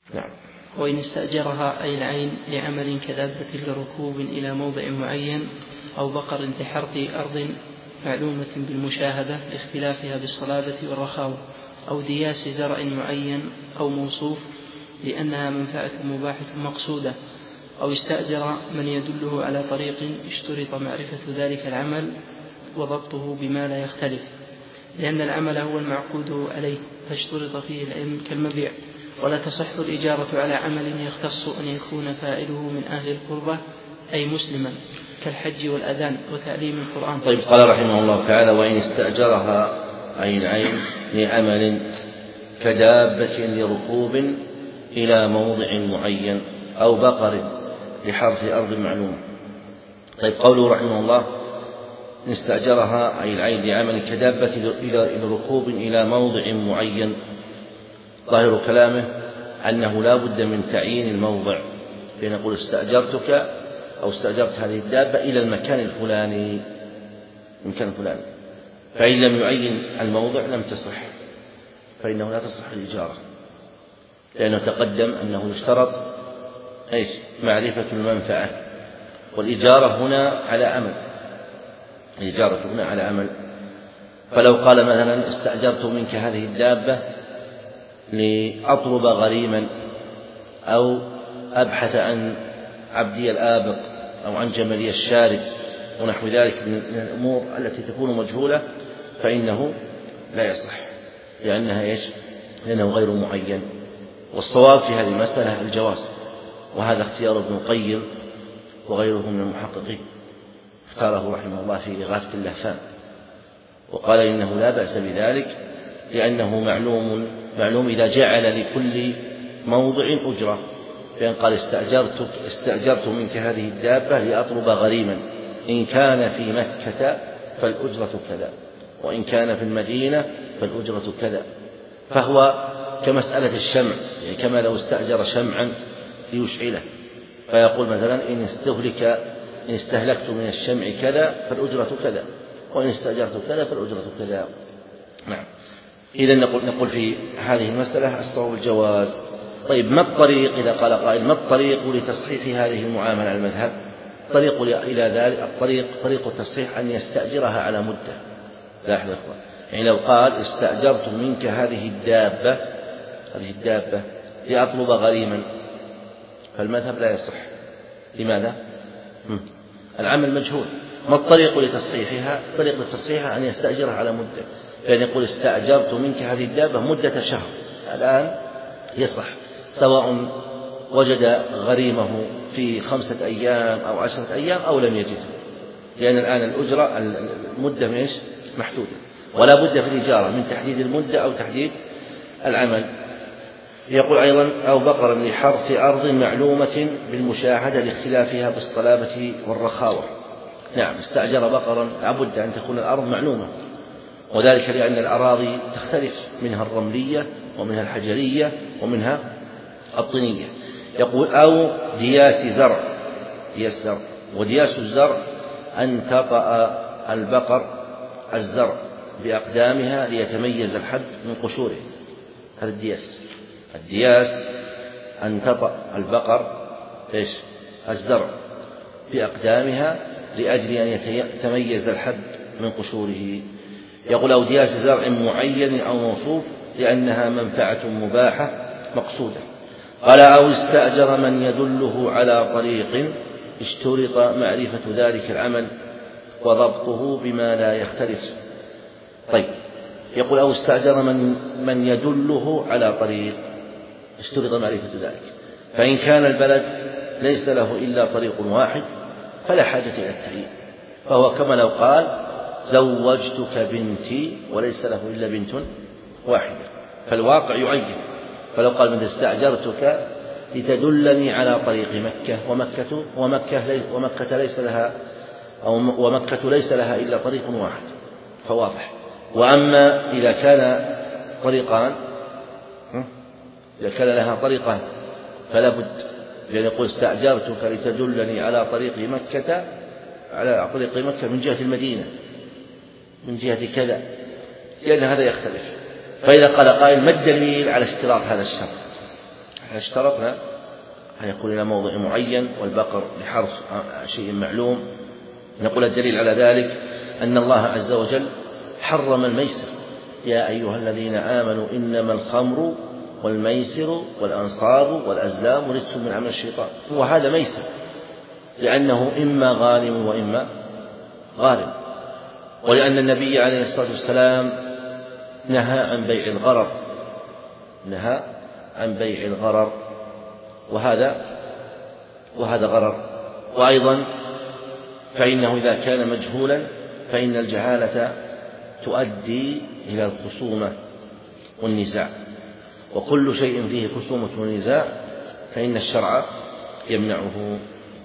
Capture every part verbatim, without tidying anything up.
نعم. وإن استأجرها أي العين لعمل كدابة لركوب إلى موضع معين أو بقر لحرث أرض معلومة بالمشاهدة لاختلافها بالصلابة والرخاوة، أو دياس زرع معين أو موصوف لأنها منفعة مباحة مقصودة، أو استأجر من يدله على طريق اشترط معرفة ذلك العمل وضبطه بما لا يختلف، لأن العمل هو المعقود عليه فاشترط فيه العلم كالمبيع. ولا تصح الإجارة على عمل يختص أن يكون فاعله من أهل القربة أي مسلما كالحج والأذان وتعليم القرآن. طيب، قال رحمه الله تعالى: وإن استأجرها أي العين لعمل كدابة لركوب إلى موضع معين أو بقر لحرث أرض معلومة. طيب، قوله رحمه الله: إن استأجرها أي العين لعمل كدابة إلى ركوب إلى موضع معين، ظاهر كلامه أنه لا بد من تعيين الموضع، فنقول استأجرتك أو استأجرت هذه الدابة إلى المكان الفلاني المكان الفلاني، فإن لم يعين الموضع لم تصح، فإنه لا تصح الإجارة، لأنه تقدم أنه يشترط إيش؟ معرفة المنفعة، والإجارة هنا على أمل، الإجارة هنا على أمل. فلو قال مثلا: استأجرت منك هذه الدابة لأطلب غريما أو أبحث عن عبدي الآبق أو عن جملي الشارد ونحو ذلك من الأمور التي تكون مجهولة، فإنه لا يصح، لأنها إيش؟ لأنه غير معين. والصواب في هذه المسألة الجواز، وهذا اختيار ابن القيم وغيره من المحققين، اختاره رحمه الله في إغاثة اللهفان، وقال إنه لا بأس بذلك، لأنه معلوم معلوم إذا جعل لكل موضع أجرة، لأن قال: استأجرتك استأجرت منك هذه الدابة لأطلب غريما، إن كان في مكة فالأجرة كذا، وإن كان في المدينة فالأجرة كذا. فهو كمسألة الشمع، يعني كما لو استأجر شمعا ليشعله، فيقول مثلا: إن استهلك إن استهلكت من الشمع كذا فالأجرة كذا، وإن استأجرت كذا فالأجرة كذا. نعم. إذن نقول, نقول في هذه المسألة الصواب الجواز. طيب، ما الطريق إذا قال قائل: ما الطريق لتصحيح هذه المعاملة على المذهب؟ الطريق إلى ذلك الطريق طريق التصحيح أن يستأجرها على مدة. لاحظوا يا إخوان، يعني لو قال: استأجرت منك هذه الدابة هذه الدابة لأطلب غريما، فالمذهب لا يصح. لماذا؟ العمل مجهول. ما الطريق لتصحيحها؟ الطريق لتصحيحها أن يستأجرها على مدة، لأن يقول: استأجرت منك هذه الدابة مدة شهر، الآن يصح، سواء وجد غريمه في خمسة أيام أو عشرة أيام أو لم يجده، لأن الآن الأجرة المدة مش محدودة، ولا بد في الإجارة من تحديد المدة أو تحديد العمل. يقول أيضا: أو بقرا لحرث أرض معلومة بالمشاهدة لاختلافها بالصلابة والرخاوة. نعم، استأجر بقرا لابد أن تكون الأرض معلومة، وذلك لأن الأراضي تختلف، منها الرملية ومنها الحجرية ومنها الطينية. يقول: أو دياس زرع دياس زرع ودياس الزرع أن تطأ البقر الزرع بأقدامها ليتميز الحب من قشوره. هذا الدياس. الدياس أن تطأ البقر إيش؟ الزرع بأقدامها لأجل أن يتميز الحب من قشوره. يقول: أو دياس زرع معين أو موصوف لأنها منفعة مباحة مقصودة. قال: أو استأجر من يدله على طريق اشترط معرفة ذلك العمل وضبطه بما لا يختلف. طيب، يقول: أو استأجر من, من يدله على طريق اشترط معرفة ذلك، فإن كان البلد ليس له إلا طريق واحد فلا حاجة إلى التعيين، فهو كما لو قال: زوجتك بنتي وليس له إلا بنت واحدة، فالواقع يعين. فلو قال: من استأجرتك لتدلني على طريق مكة ومكة ومكة ليس ومكة ليس لها أو ومكة ليس لها إلا طريق واحد، فواضح. وأما إذا كان طريقان إذا كان لها طريقان فلا بد، لأن يقول: استأجرتك لتدلني على طريق مكة على طريق مكة من جهة المدينة من جهة كذا، لأن هذا يختلف. فإذا قال قائل: ما الدليل على اشتراط هذا الشرط؟ اشترطنا أن يكون إلى موضع معين، والبقر لحرث شيء معلوم. نقول الدليل على ذلك أن الله عز وجل حرم الميسر: يا أيها الذين آمنوا إنما الخمر والميسر والأنصاب والأزلام رجس من عمل الشيطان. وهذا ميسر لأنه إما غانم وإما غارم، ولأن النبي عليه الصلاة والسلام نهى عن بيع الغرر نهى عن بيع الغرر وهذا وهذا غرر. وأيضا فإنه إذا كان مجهولا فإن الجهالة تؤدي إلى الخصومة والنزاع، وكل شيء فيه خصومة ونزاع فإن الشرع يمنعه.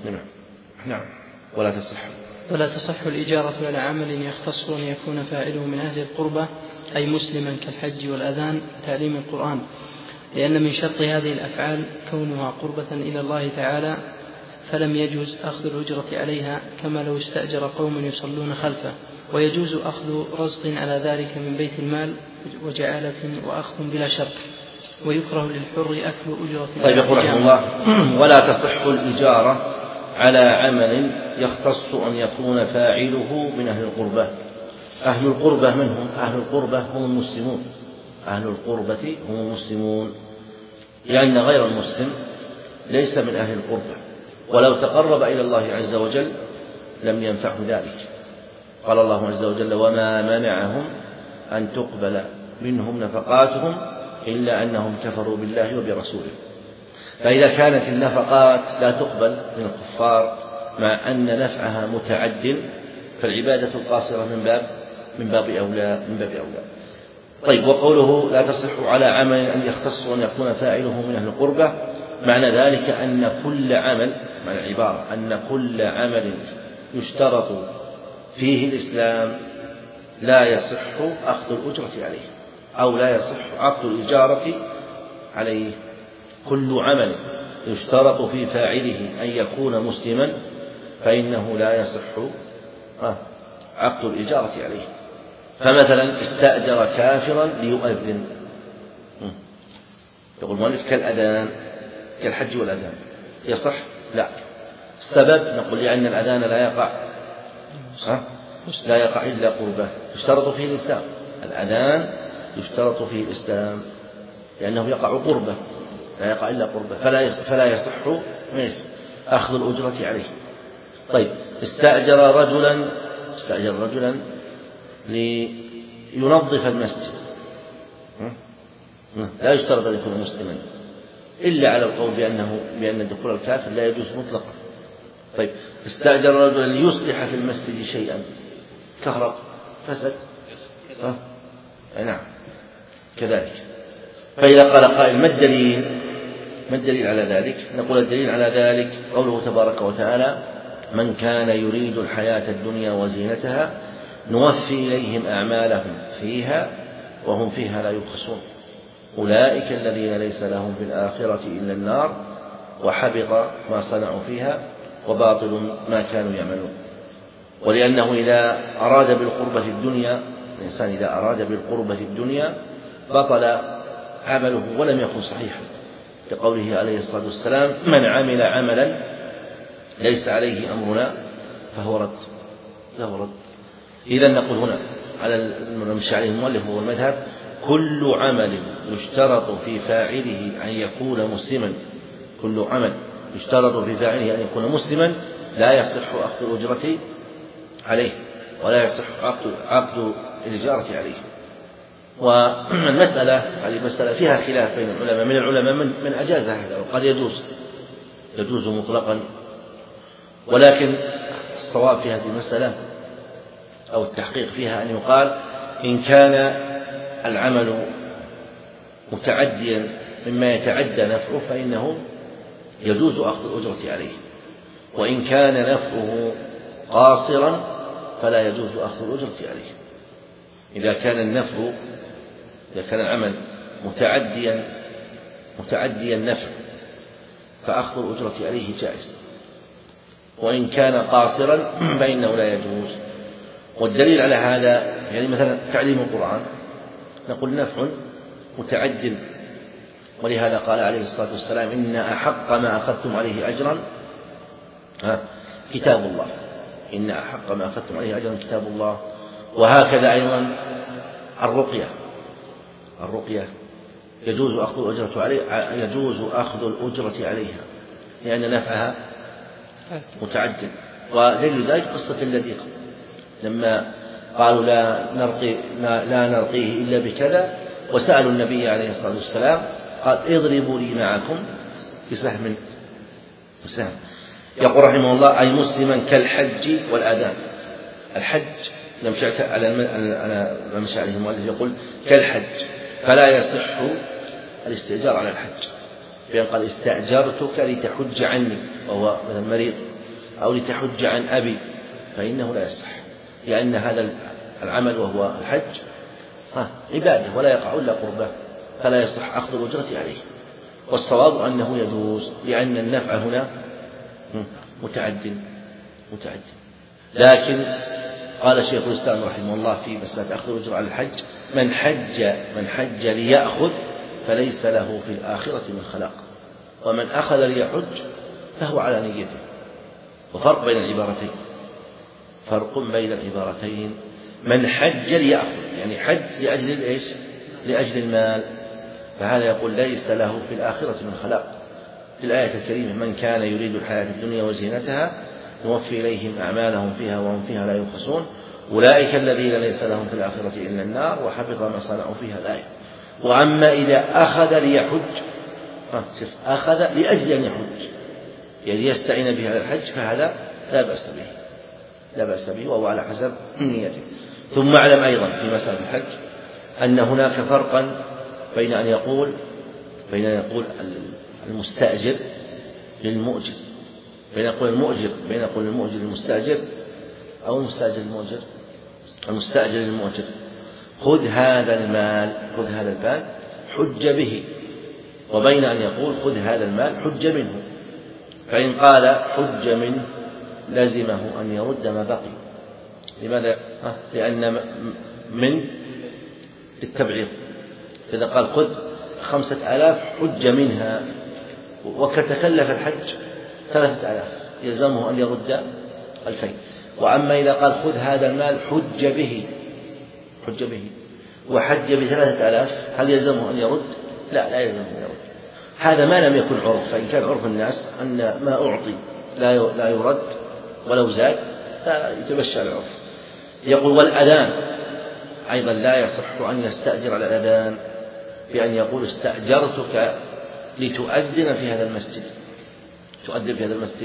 نعم. ولا تصح ولا تصح الإجارة على عمل يختص أن يكون فاعله من أهل القربة، أي مسلما كالحج والأذان وتعليم القرآن، لأن من شرط هذه الأفعال كونها قربة إلى الله تعالى، فلم يجوز أخذ الأجرة عليها كما لو استأجر قوم يصلون خلفه، ويجوز أخذ رزق على ذلك من بيت المال وجعالة وأخذ بلا شرط، ويكره للحر أكل أجرة. طيب يقول رحمه الله: ولا تصح الإجارة على عمل يختص أن يكون فاعله من أهل القربة. أهل القربة من هم؟ أهل القربة هم المسلمون أهل القربة هم المسلمون لأن غير المسلم ليس من أهل القربة، ولو تقرب إلى الله عز وجل لم ينفعه ذلك. قال الله عز وجل: وما منعهم أن تقبل منهم نفقاتهم إلا أنهم كفروا بالله وبرسوله. فإذا كانت النفقات لا تقبل من الكفار مع أن نفعها متعد، فالعبادة القاصرة من باب من باب أولى من باب أولى. طيب، وقوله لا تصح على عمل أن يختص أن يكون فاعله من أهل القربة، معنى ذلك أن كل عمل، معنى العبارة أن كل عمل يشترط فيه الإسلام لا يصح أخذ الأجرة عليه، أو لا يصح عقد الإجارة عليه. كل عمل يشترط في فاعله أن يكون مسلما فإنه لا يصح عقد الإجارة عليه. فمثلا استأجر كافرا ليؤذن، يقول المؤلف كالأذان كالحج والأذان، يصح؟ لا. السبب نقول لأن الأذان لا يقع لا يقع إلا قربة يشترط فيه الإسلام. الأذان يشترط فيه الإسلام لأنه يقع قربة، لا يقع إلا قربة، فلا فلا يصح أخذ الأجرة عليه. طيب، استأجر رجلا استأجر رجلا لينظف المسجد، لا يشترط أن يكون مسلما إلا على القول بأنه بأن دخول الكافر لا يجوز مطلقا. طيب، استأجر رجلا ليصلح في المسجد شيئا، كهرب فسد، أه؟ نعم كذلك. فإذا قال قائل: ما الدليل ما الدليل على ذلك؟ نقول الدليل على ذلك قوله تبارك وتعالى: من كان يريد الحياة الدنيا وزينتها نوفي إليهم أعمالهم فيها وهم فيها لا يبخسون، أولئك الذين ليس لهم في الآخرة إلا النار وحبط ما صنعوا فيها وباطل ما كانوا يعملون. ولأنه إذا أراد بالقربة في الدنيا الإنسان إذا أراد بالقربة في الدنيا بطل عمله ولم يكن صحيحا، كقوله عليه الصلاة والسلام: من عمل عملا ليس عليه أمرنا فهو رد فهو رد. إذن نقول هنا على المشي عليه المؤلف هو المذهب: كل عمل يشترط في فاعله أن يكون مسلما كل عمل يشترط في فاعله أن يكون مسلما لا يصح أخذ الأجرة عليه ولا يصح عقد عقد الإجارة عليه. والمسألة هذه المسألة فيها خلاف بين العلماء، من العلماء من, من أجاز هذا وقد يجوز يجوز مطلقا، ولكن الصواب في هذه المسألة أو التحقيق فيها أن يقال: إن كان العمل متعديا مما يتعدى نفعه فإنه يجوز أخذ الأجرة عليه، وإن كان نفعه قاصرا فلا يجوز أخذ الأجرة عليه. إذا كان النفع إذا كان العمل متعديا متعديا النفع فأخذ الأجرة عليه جائز، وإن كان قاصرا فإنه لا يجوز. والدليل على هذا يعني مثلا تعليم القرآن، نقول نفع متعد ولهذا قال عليه الصلاة والسلام إن أحق ما أخذتم عليه أجرا كتاب الله، إن أحق ما أخذتم عليه أجرا كتاب الله. وهكذا أيضا الرقية، الرقية يجوز أخذ الأجرة عليها، يجوز أخذ الأجرة عليها لأن نفعها متعدد. ودليل ذلك قصة اللذيذ لما قالوا لا نرقي لا نرقيه إلا بكذا، وسألوا النبي عليه الصلاة والسلام قال اضربوا لي معكم بسهم بسهم. يقول رحمه الله أي مسلما كالحج والأذان. الحج يمشي على ما مشى عليه المؤلف يقول كالحج، فلا يصح الاستئجار على الحج، بأن قال استأجرتك لتحج عني وهو مثل مريض، أو لتحج عن أبي، فإنه لا يصح، لأن هذا العمل وهو الحج عبادة ولا يقع إلا قربه، فلا يصح أخذ الأجرة عليه. والصواب أنه يجوز، لأن النفع هنا متعد متعد. لكن قال شيخ الإسلام رحمه الله في مسألة أخذ الأجرة على الحج من حج من حج ليأخذ فليس له في الآخرة من خلاق، ومن أخذ ليحج فهو على نيته. وفرق بين العبارتين، فرق بين العبارتين. من حج ليأخذ يعني حج لأجل إيش؟ لأجل المال، فهذا يقول ليس له في الآخرة من خلاق. في الآية الكريمة من كان يريد الحياة الدنيا وزينتها نوفي إليهم أعمالهم فيها وهم فيها لا يبخسون أولئك الذين ليس لهم في الآخرة إلا النار وحبط ما صنعوا فيها الآية. وأما إذا أخذ ليحج أخذ لأجل أن يحج يعني يستعين به على الحج فهذا لا بأس به لا بأس به وهو على حسب نيته. ثم اعلم أيضا في مسألة الحج أن هناك فرقا بين أن يقول بين أن يقول المستأجر للمؤجر بين يقول المؤجر بين يقول المؤجر للمستأجر أو المستأجر للمؤجر المستأجر للمؤجر خذ هذا المال خذ هذا المال حج به، وبين أن يقول خذ هذا المال حج منه. فإن قال حج منه لزمه أن يرد ما بقي. لماذا؟ لأن من للتبعيض، إذا قال خذ خمسة آلاف حج منها وكتكلف الحج ثلاثة آلاف يلزمه أن يرد ألفين. وأما إذا قال خذ هذا المال حج به حج به وحج بثلاثة آلاف هل يلزمه أن يرد؟ لا لا يلزمه أن يرد. هذا ما لم يكن عرف، فإن كان عرف الناس أن ما أعطي لا يرد ولو زاد فيتبشى العرف. يقول والأذان أيضا لا يصح أن يستأجر على الأذان بأن يقول استأجرتك لتؤذن في هذا المسجد تؤذن في هذا المسجد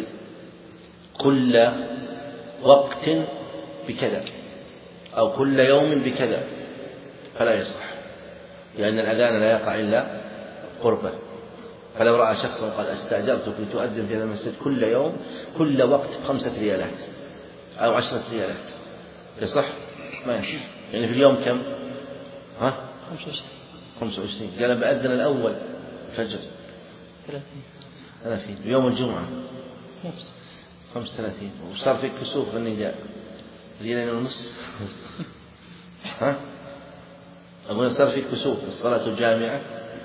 كل وقت بكذا أو كل يوم بكذا، فلا يصح، لأن الأذان لا يقع إلا قربه. فلو رأى شخص قال استأجرتك لتؤذن في هذا المسجد كل يوم كل وقت بخمسة ريالات أو عشرة ريالات يصح؟ ما يصح. يعني في اليوم كم؟ ها؟ خمسة وعشرين. قال بأذن الأول الفجر ثلاثين يوم الجمعة خمسة ثلاثين وصار في كسوف النداء ريالين ونص ها؟ أقول صار في كسوف الصلاة الجامعة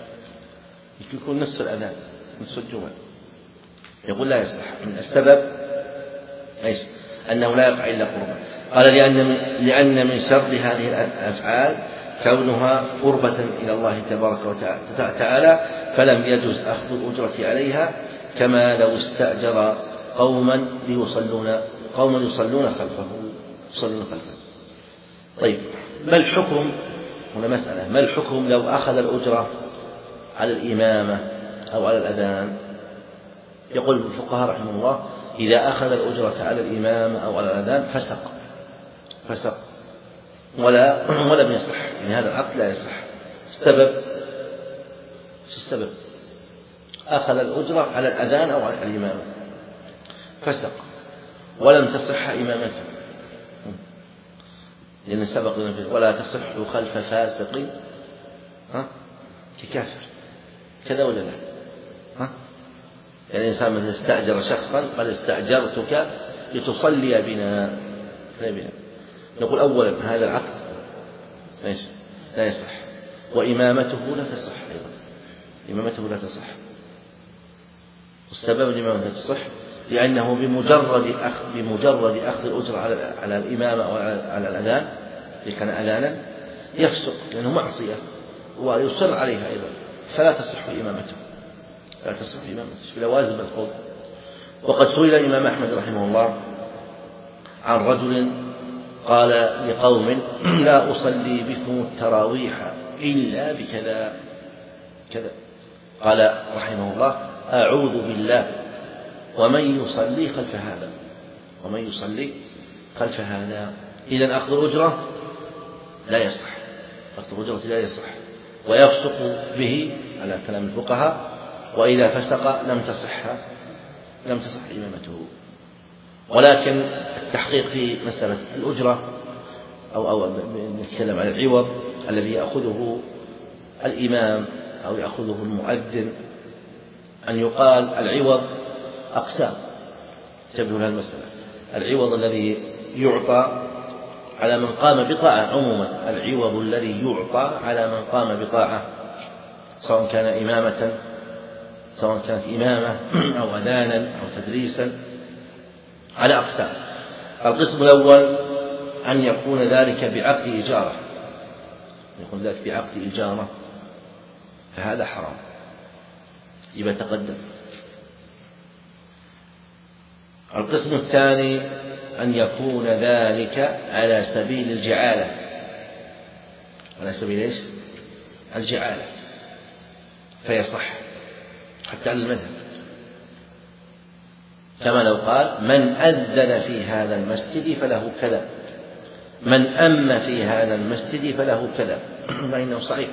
يكون نصف الأذان نصف الجمعة. يقول لا يصح. من السبب إيش؟ أنه لا يقع إلا قربا. قال لأن من, لأن من شر هذه الأفعال كونها قربة إلى الله تبارك وتعالى، فلم يجوز أخذ الأجرة عليها كما لو استأجر قوما ليصلون قوما يصلون خلفه يصلون خلفه. طيب ما الحكم؟ هنا مسألة، ما الحكم لو أخذ الأجرة على الإمامة أو على الأذان؟ يقول الفقهاء رحمه الله إذا أخذ الأجرة على الإمامة أو على الأذان فسق فسق ولا ولم يصح، يعني هذا العقد لا يصح. السبب شو السبب؟ أخذ الأجرة على الأذان أو على الإمامة فسق ولم تصح إمامته، لأن سبق ولا تصح خلف فاسق ها ككافر كذا ولا لا؟ ها؟ يعني الإنسان مثلا استأجر شخصا قال استأجرتك لتصلي بنا بنا نقول أولا هذا العقد لا يصح وإمامته لا تصح أيضا إمامته لا تصح. والسبب الإمامة لا تصح لأنه بمجرد أخذ بمجرد أخذ الأجرة على على الإمامة أو على الأذان إذا كان أذانا يفسق لأنه معصية ويصر عليها أيضا، فلا تصح إمامته لا تصح إمامته بلوازم القول. وقد سئل الإمام أحمد رحمه الله عن رجل قال لقوم لا أصلي بكم التراويح إلا بكذا كذا، قال رحمه الله أعوذ بالله ومن يصلي خلف هذا ومن يصلي خلف هذا. إذن أخذ الأجرة لا يصح، أخذ الأجرة لا يصح ويفسق به على كلام الفقهاء، وإذا فسق لم تصح لم تصح إمامته. ولكن التحقيق في مسألة الأجرة أو أو نتكلم عن العوض الذي يأخذه الإمام أو يأخذه المؤذن، أن يقال العوض أقسام، انتبهوا لها المسألة. العوض الذي يعطى على من قام بطاعة عموما، العوض الذي يعطى على من قام بطاعة سواء كان إمامة سواء كانت إمامة أو أذانا أو تدريسا على أقسام. القسم الأول أن يكون ذلك بعقد إجارة، يكون ذلك بعقد إجارة فهذا حرام يبقى تقدم. القسم الثاني أن يكون ذلك على سبيل الجعالة، على سبيل إيش؟ الجعالة، فيصح حتى على المذهب، كما لو قال من أذن في هذا المسجد فله كذا، من أم في هذا المسجد فله كذا، فإنه صحيح.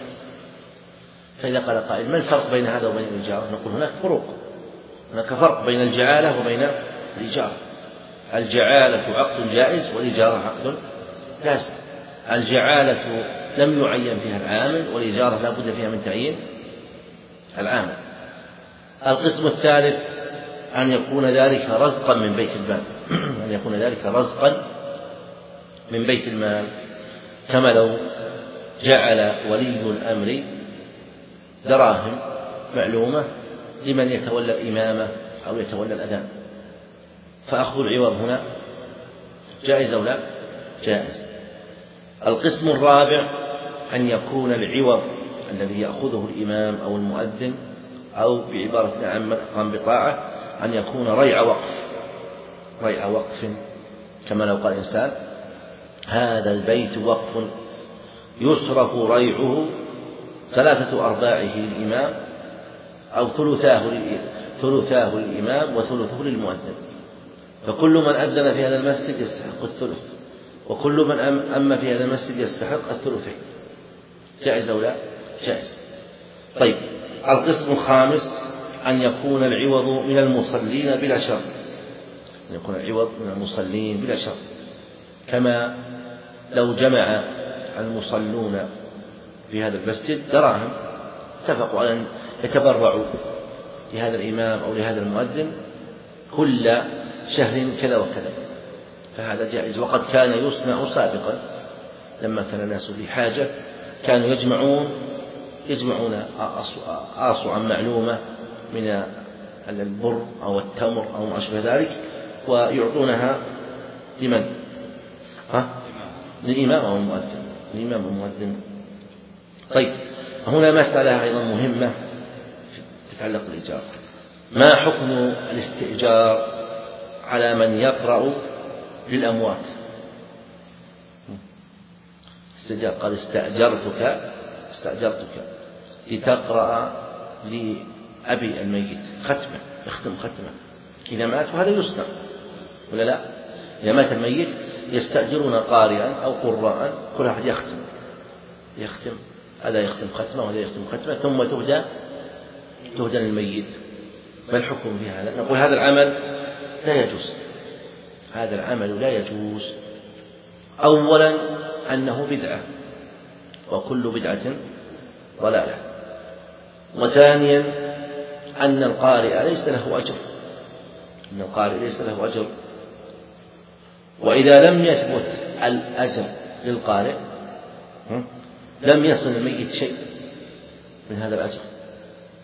فإذا قال قائل ما الفرق بين هذا وبين الإجارة؟ نقول هناك فروق، هناك فرق بين الجعالة وبين الإجارة. الجعالة عقد جائز والإجارة عقد لازم. الجعالة لم يعين فيها العامل، والإجارة لا بد فيها من تعيين العامل. القسم الثالث أن يكون ذلك رزقا من بيت المال، أن يكون ذلك رزقا من بيت المال، كما لو جعل ولي الأمر دراهم معلومة لمن يتولى الإمامة أو يتولى الأذان، فأخذ العوض هنا جائز أو لا؟ جائز. القسم الرابع أن يكون العوض الذي يأخذه الإمام أو المؤذن أو بعبارة عامة قام بطاعة أن يكون ريع وقف، ريع وقف، كما لو قال إنسان هذا البيت وقف يصرف ريعه ثلاثة أرباعه للإمام أو ثلثاه ثلثاه للإمام وثلثه للمؤذن، فكل من أذن في هذا المسجد يستحق الثلث، وكل من أم في هذا المسجد يستحق الثلثين. جائز أو لا؟ جائز. طيب، القسم الخامس أن يكون العوض من المصلين بلا شرط، أن يكون العوض من المصلين بلا شرط، كما لو جمع المصلون في هذا المسجد دراهم، اتفقوا على أن يتبرعوا لهذا الإمام أو لهذا المؤذن كل شهر كذا وكذا، فهذا جائز. وقد كان يصنع سابقا لما كان الناس في حاجة كانوا يجمعون يجمعون آصعا معلومة من البر أو التمر أو ما أشبه ذلك ويعطونها لمن؟ ها؟ للإمام أو المؤذن، الإمام والمؤذن. طيب، هنا مسألة أيضا مهمة تتعلق بالإجارة. ما حكم الاستئجار على من يقرأ للأموات؟ استئجار، قال استأجرتك استأجرتك لتقرأ لأبي الميت ختمة، يختم ختمة إذا مات، وهذا يصنع ولا لا؟ إذا مات الميت يستأجرون قارئا أو قراء، كل واحد يختم يختم هذا يختم ختمة وهذا يختم ختمة، ثم تهدى تهدى للميت. ما الحكم في هذا؟ نقول هذا العمل لا يجوز، هذا العمل لا يجوز. أولا أنه بدعة، وكل بدعة ضلالة. وثانيا أن القارئ ليس له أجر، أن القارئ ليس له أجر، وإذا لم يثبت الأجر للقارئ لم يصل الميت شيء من هذا الأجر،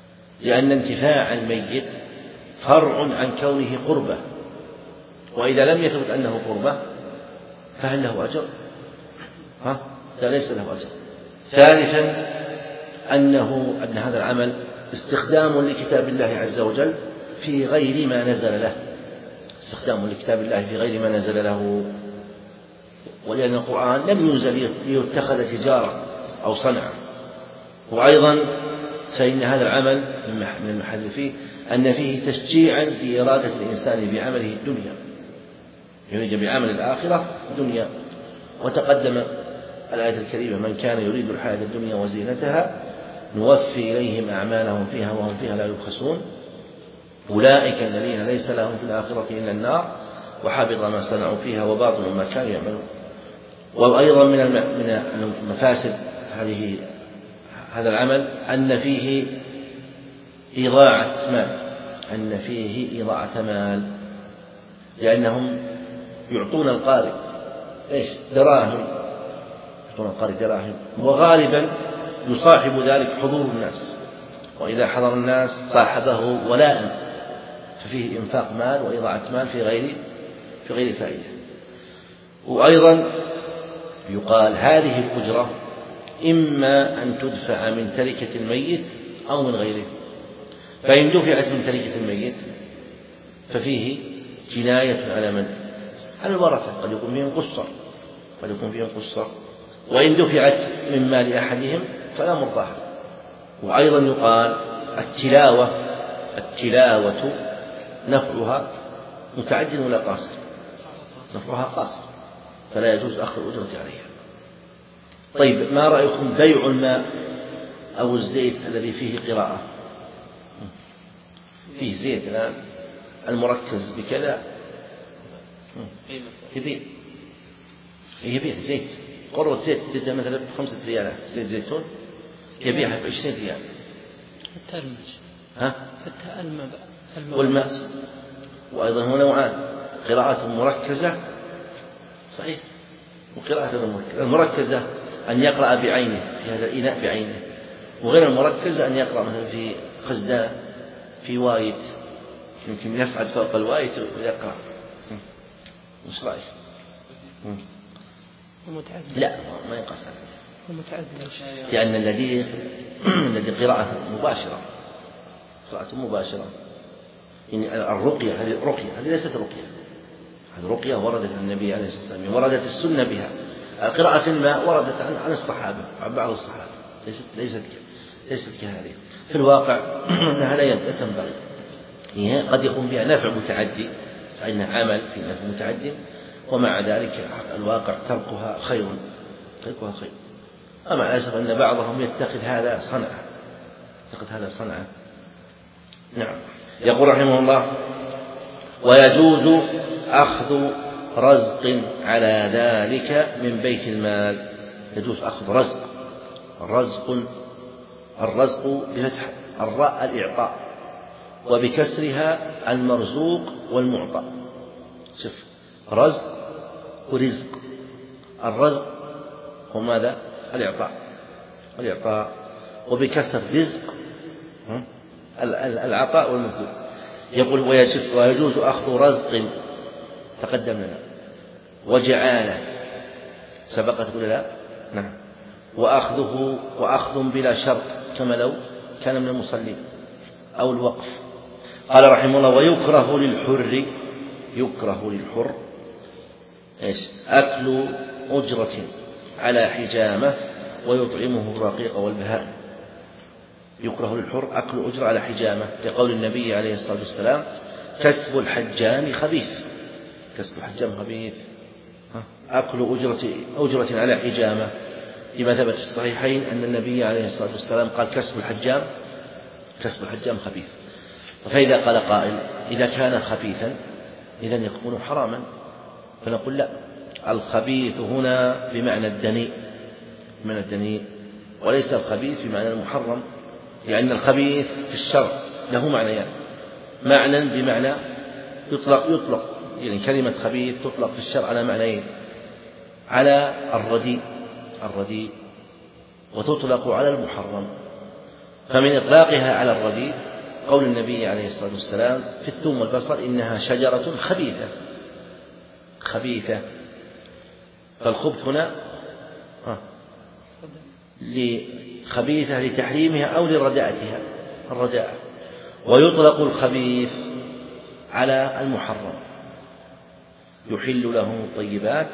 لأن انتفاع الميت فرع عن كونه قربة، وإذا لم يثبت أنه قربة فهل له أجر؟ ها؟ لا، ليس له أجر. ثالثا أنه أن هذا العمل استخدام لكتاب الله عز وجل في غير ما نزل له، استخدام لكتاب الله في غير ما نزل له، ولأن القرآن لم ينزل ليتخذ تجارة أو صنعة. وأيضا فإن هذا العمل من المحل فيه أن فيه تشجيعا لإرادة الإنسان بعمله الدنيا، يريد بعمل الآخرة الدنيا. وتقدم الآية الكريمة: من كان يريد الحياة الدنيا وزينتها نوفي إليهم أعمالهم فيها وهم فيها لا يبخسون أولئك الذين ليس لهم في الآخرة إلا النار وحبط ما صنعوا فيها وباطل ما كانوا يعملون. وأيضا من مفاسد هذه هذا العمل أن فيه إضاعة مال، أن فيه إضاعة مال، لأنهم يعطون القارئ إيش؟ دراهم، يعطون القارئ دراهم، وغالبا يصاحب ذلك حضور الناس، وإذا حضر الناس صاحبه ولاء، ففيه إنفاق مال وإضاعة مال في غير في غير فائدة. وأيضا يقال هذه الأجرة إما أن تدفع من تركة الميت أو من غيره، فإن دفعت من تركة الميت ففيه جناية على من؟ على الورثة، قد يكون فيهم قصر، قد يكون فيهم قصر. وإن دفعت من مال أحدهم فلا مرضاها. وأيضا يقال التلاوة التلاوة نفعها متعد ولا قاصر؟ نفعها قاصر، فلا يجوز أخذ الأجرة عليها. طيب، ما رأيكم بيع الماء أو الزيت الذي فيه قراءة؟ فيه زيت الآن المركز بكذا يبيع يبيع زيت، قرة زيت تبدأ مثلا بخمسة ريالات، زيت زيتون يبيعها بعشرين ريال. حتى الماء ها؟ حتى الماء والماء. وأيضا هو نوعان: قراءة مركزة صحيح وقراءة غير مركزة. المركزة أن يقرأ بعينه في هذا الإناء بعينه، وغير المركزة أن يقرأ مثلا في خزدان في وايت، يمكن يصعد فوق الوايت ويقرأ. مش رأيك؟ متعدد. لا، ما ينقص عنه متعدد، لأن الذي الذي قراءة مباشرة قراءة مباشرة إن الرقية هذه رقية، هذه ليست رقية، هذه رقية وردت عن النبي عليه الصلاة والسلام، وردت السنة بها. قراءة الماء وردت عن عن الصحابة، عن بعض الصحابة، ليست ليست ليست كهذه. في الواقع أنها لا تنبغي، هي قد يكون بها نفع متعدي، فإنها عمل في نفع متعدي، ومع ذلك الواقع تركها خير، تركها خير. أما الأسف أن بعضهم يتخذ هذا صنعة، يتخذ هذا صنعة. نعم. يقول رحمه الله: ويجوز أخذ رزق على ذلك من بيت المال. يجوز أخذ رزق، الرزق الرزق بفتح الراء الإعطاء، وبكسرها المرزوق والمعطى. شوف، رزق ورزق. الرزق هو ماذا؟ الإعطاء، الإعطاء، وبكسر رزق العطاء والمرزوق. يقول: ويجوز أخذ رزق تقدم لنا، وجعالة سبقت ولا لا؟ نعم. وأخذه وأخذ بلا شرط، كما لو كان من المصلين، أو الوقف. قال رحمه الله: ويكره للحر، يكره للحر إيش؟ أكل أجرة على حجامة ويطعمه الرقيق والبهائم. يكره للحر أكل أجرة على حجامة، لقول النبي عليه الصلاة والسلام: كسب الحجام خبيث، كسب الحجام خبيث. أكل أجرة أجرة على حجامة، لما ثبت في الصحيحين أن النبي عليه الصلاة والسلام قال: كسب الحجام كسب الحجام خبيث. فإذا قال قائل: إذا كان خبيثا إذن يكون حراما، فنقول: لا، الخبيث هنا بمعنى الدنيء، بمعنى الدنيء، وليس الخبيث بمعنى المحرم، لأن الخبيث في الشرع له معنيان: معنى بمعنى يطلق يطلق يعني كلمة خبيث تطلق في الشرع على معنيين: على الرديء الرديء وتطلق على المحرم. فمن إطلاقها على الرديء قول النبي عليه الصلاة والسلام في الثوم والبصل إنها شجرة خبيثة خبيثة. فالخبث هنا لخبيثة لتحريمها أو لرداءتها الرداءة. ويطلق الخبيث على المحرم، يحل لهم الطيبات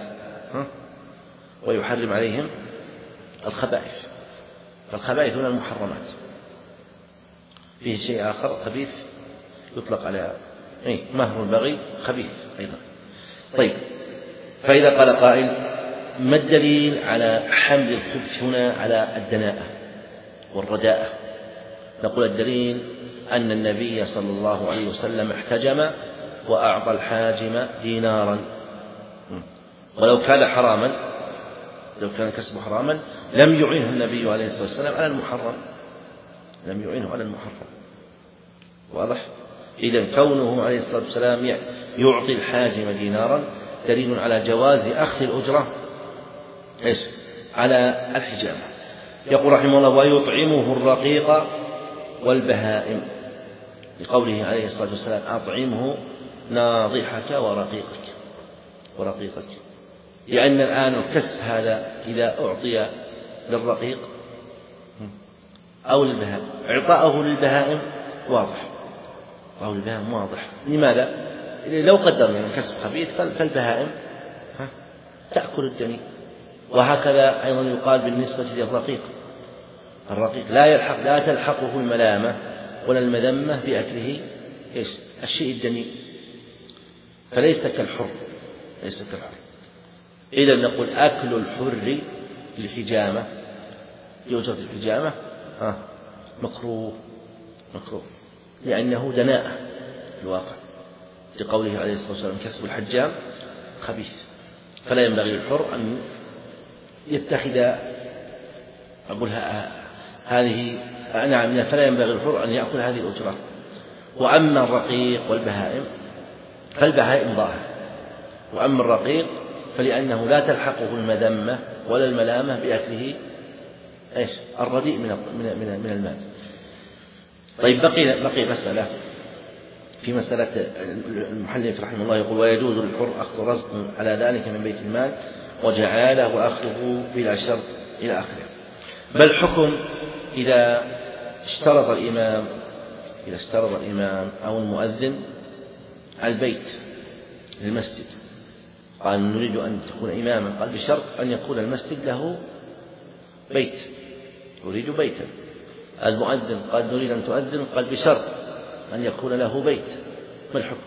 ويحرم عليهم الخبائث. فالخبائث هنا المحرمات. فيه شيء آخر خبيث يطلق على إيه؟ مهر البغي خبيث أيضا. طيب، فإذا قال قائل ما الدليل على حمل الخبث هنا على الدناءة والرداءة؟ نقول الدليل أن النبي صلى الله عليه وسلم احتجم وأعطى الحاجم دينارا، ولو كان حراما لو كان الكسب حراما لم يعنه النبي عليه الصلاة والسلام على المحرم لم يعنه على المحرم. واضح؟ إذن كونه عليه الصلاة والسلام يعطي الحاجم دينارا دليل على جواز أخذ الأجرة إيش؟ على الحجامة. يقول رحمه الله ويطعمه الرقيق والبهائم، لقوله عليه الصلاة والسلام أطعمه ناضحك ورقيقك ورقيقك لأن الآن الكسب هذا إذا أعطي للرقيق أو للبهائم، إعطاءه للبهائم واضح أو للبهائم واضح. لماذا؟ لو قدرنا يعني كسب خبيث فالبهائم تأكل الدني. وهكذا أيضا يقال بالنسبة للرقيق، الرقيق لا يلحق لا تلحقه الملامة ولا المذمة بأكله إيش؟ الشيء الدني، فليس كالحر ليس كالحر. إذا نقول أكل الحر للحجامة لأجرة الحجامة آه مكروه مكروه لأنه دناءة في الواقع، لقوله عليه الصلاة والسلام كسب الحجام خبيث، فلا ينبغي للحر أن يتخذ أقول هذه نعم فلا ينبغي للحر أن يأكل هذه الأجرة. وأما الرقيق والبهائم فالبهائم ظاهر، وأما الرقيق فلأنه لا تلحقه المذمة ولا الملامة بأكله إيش؟ الرديء من من من المال. طيب بقي بقي مسألة في مسألة المحلف رحمه الله يقول ويجوز للحر أخذ رزق على ذلك من بيت المال وجعاله وأخذه بلا شرط إلى آخره. بل حكم إذا اشترط الإمام إذا اشترط الإمام أو المؤذن البيت للمسجد، قال نريد أن تكون إماما، قال بشرط أن يكون المسجد له بيت، نريد بيتا. المؤذن قال نريد أن تؤذن، قال بشرط أن يكون له بيت. ما الحكم؟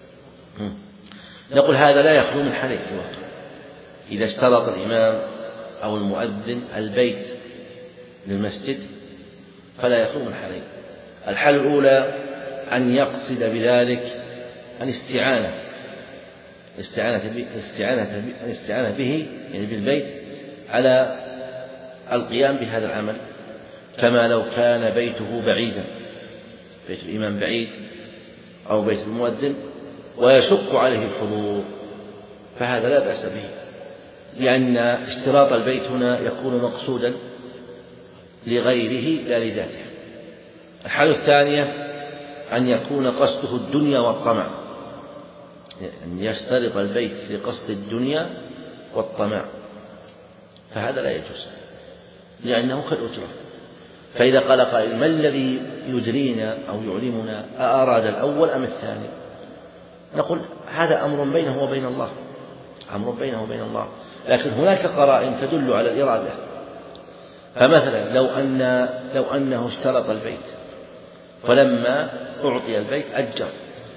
نقول هذا لا يخلو من حالين في الواقع. إذا اشترط الإمام أو المؤذن البيت للمسجد فلا يخلو من حالين. الحالة الأولى أن يقصد بذلك الاستعانة الاستعانة الاستعانة الاستعانة به يعني بالبيت على القيام بهذا العمل، كما لو كان بيته بعيدا، بيت الإمام بعيد أو بيت المؤذن ويشق عليه الحضور، فهذا لا بأس به، لأن اشتراط البيت هنا يكون مقصودا لغيره لا لذاته. الحالة الثانية أن يكون قصده الدنيا والطمع، أن يشترط البيت لقصد الدنيا والطمع، فهذا لا يجوز لأنه كالأجرة. فإذا قال قائل ما الذي يدرينا أو يعلمنا أأراد الأول أم الثاني؟ نقول هذا أمر بينه وبين الله أمر بينه وبين الله لكن هناك قرائن تدل على الإرادة. فمثلا لو أن لو أنه اشترط البيت فلما أعطي البيت أجر،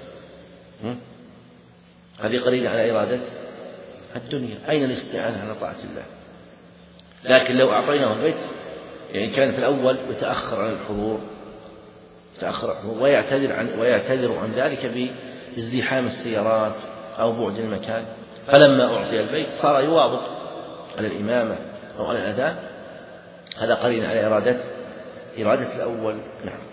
هذه قرينة على إرادة الدنيا. أين الاستعانة على طاعة الله؟ لكن لو أعطيناه البيت يعني كان في الأول يتأخر عن الحضور يتأخر عن الحضور ويعتذر عن ويعتذر عن ذلك بازدحام السيارات أو بعد المكان، فلما أعطي البيت صار يواظب على الإمامة أو على الأذان، هذا قرين على إرادة إرادة الأول. نعم.